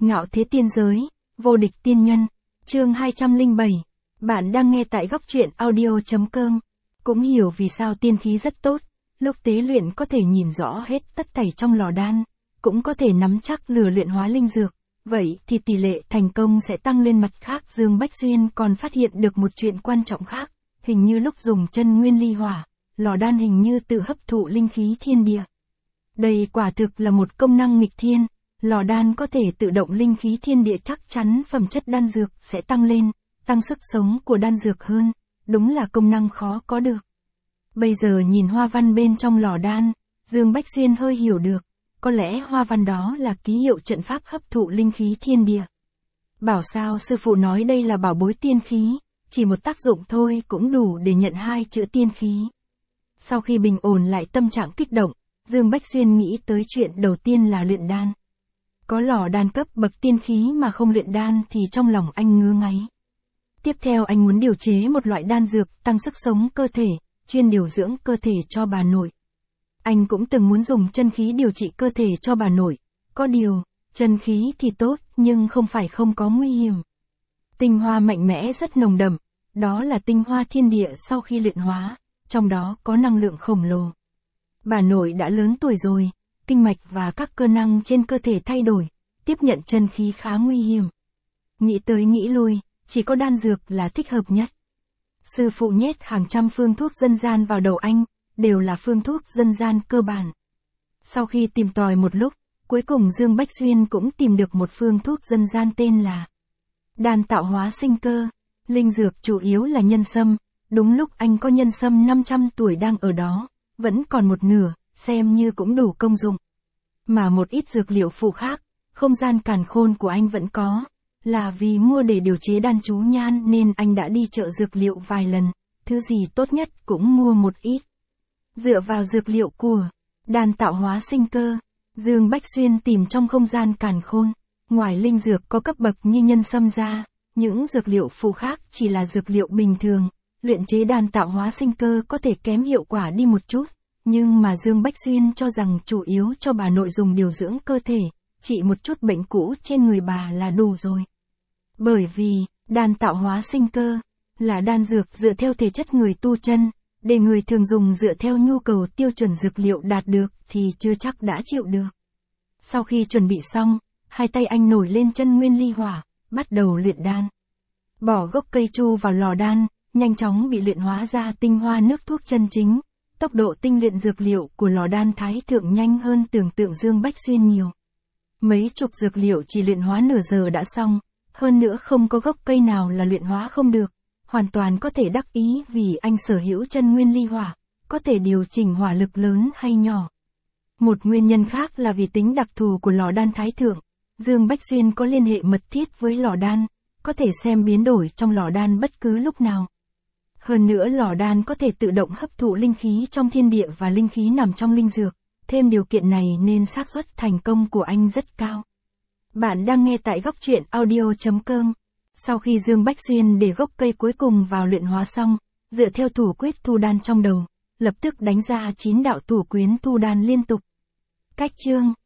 Ngạo thế tiên giới, vô địch tiên nhân, chương 207. Bạn đang nghe tại góc truyện audio.com. Cũng hiểu vì sao tiên khí rất tốt, lúc tế luyện có thể nhìn rõ hết tất thảy trong lò đan, cũng có thể nắm chắc lửa luyện hóa linh dược, vậy thì tỷ lệ thành công sẽ tăng lên. Mặt khác, Dương Bách Xuyên còn phát hiện được một chuyện quan trọng khác, hình như lúc dùng chân nguyên ly hỏa, lò đan hình như tự hấp thụ linh khí thiên địa. Đây quả thực là một công năng nghịch thiên. Lò đan có thể tự động linh khí thiên địa, chắc chắn phẩm chất đan dược sẽ tăng lên, tăng sức sống của đan dược hơn, đúng là công năng khó có được. Bây giờ nhìn hoa văn bên trong lò đan, Dương Bách Xuyên hơi hiểu được, có lẽ hoa văn đó là ký hiệu trận pháp hấp thụ linh khí thiên địa. Bảo sao sư phụ nói đây là bảo bối tiên khí, chỉ một tác dụng thôi cũng đủ để nhận hai chữ tiên khí. Sau khi bình ổn lại tâm trạng kích động, Dương Bách Xuyên nghĩ tới chuyện đầu tiên là luyện đan. Có lò đan cấp bậc tiên khí mà không luyện đan thì trong lòng anh ngứa ngáy. Tiếp theo anh muốn điều chế một loại đan dược tăng sức sống cơ thể, chuyên điều dưỡng cơ thể cho bà nội. Anh cũng từng muốn dùng chân khí điều trị cơ thể cho bà nội, có điều, chân khí thì tốt nhưng không phải không có nguy hiểm. Tinh hoa mạnh mẽ rất nồng đậm, đó là tinh hoa thiên địa sau khi luyện hóa, trong đó có năng lượng khổng lồ. Bà nội đã lớn tuổi rồi, kinh mạch và các cơ năng trên cơ thể thay đổi, tiếp nhận chân khí khá nguy hiểm. Nghĩ tới nghĩ lui, chỉ có đan dược là thích hợp nhất. Sư phụ nhét hàng trăm phương thuốc dân gian vào đầu anh, đều là phương thuốc dân gian cơ bản. Sau khi tìm tòi một lúc, cuối cùng Dương Bách Xuyên cũng tìm được một phương thuốc dân gian tên là đan tạo hóa sinh cơ. Linh dược chủ yếu là nhân sâm, đúng lúc anh có nhân sâm 500 tuổi đang ở đó, vẫn còn một nửa, xem như cũng đủ công dụng. Mà một ít dược liệu phụ khác, không gian càn khôn của anh vẫn có, là vì mua để điều chế đan chú nhan nên anh đã đi chợ dược liệu vài lần, thứ gì tốt nhất cũng mua một ít. Dựa vào dược liệu của đan tạo hóa sinh cơ, Dương Bách Xuyên tìm trong không gian càn khôn, ngoài linh dược có cấp bậc như nhân sâm ra, những dược liệu phụ khác chỉ là dược liệu bình thường, luyện chế đan tạo hóa sinh cơ có thể kém hiệu quả đi một chút. Nhưng mà Dương Bách Xuyên cho rằng chủ yếu cho bà nội dùng điều dưỡng cơ thể, trị một chút bệnh cũ trên người bà là đủ rồi. Bởi vì, đan tạo hóa sinh cơ, là đan dược dựa theo thể chất người tu chân, để người thường dùng dựa theo nhu cầu tiêu chuẩn dược liệu đạt được thì chưa chắc đã chịu được. Sau khi chuẩn bị xong, hai tay anh nổi lên chân nguyên ly hỏa, bắt đầu luyện đan. Bỏ gốc cây chu vào lò đan, nhanh chóng bị luyện hóa ra tinh hoa nước thuốc chân chính. Tốc độ tinh luyện dược liệu của lò đan thái thượng nhanh hơn tưởng tượng Dương Bách Xuyên nhiều. Mấy chục dược liệu chỉ luyện hóa nửa giờ đã xong, hơn nữa không có gốc cây nào là luyện hóa không được, hoàn toàn có thể đắc ý vì anh sở hữu chân nguyên ly hỏa, có thể điều chỉnh hỏa lực lớn hay nhỏ. Một nguyên nhân khác là vì tính đặc thù của lò đan thái thượng, Dương Bách Xuyên có liên hệ mật thiết với lò đan, có thể xem biến đổi trong lò đan bất cứ lúc nào. Hơn nữa lò đan có thể tự động hấp thụ linh khí trong thiên địa và linh khí nằm trong linh dược, thêm điều kiện này nên xác suất thành công của anh rất cao. Bạn đang nghe tại góc truyện audio.com. Sau khi Dương Bách Xuyên để gốc cây cuối cùng vào luyện hóa xong, dựa theo thủ quyết thu đan trong đầu, lập tức đánh ra 9 đạo thủ quyến thu đan liên tục. Cách chương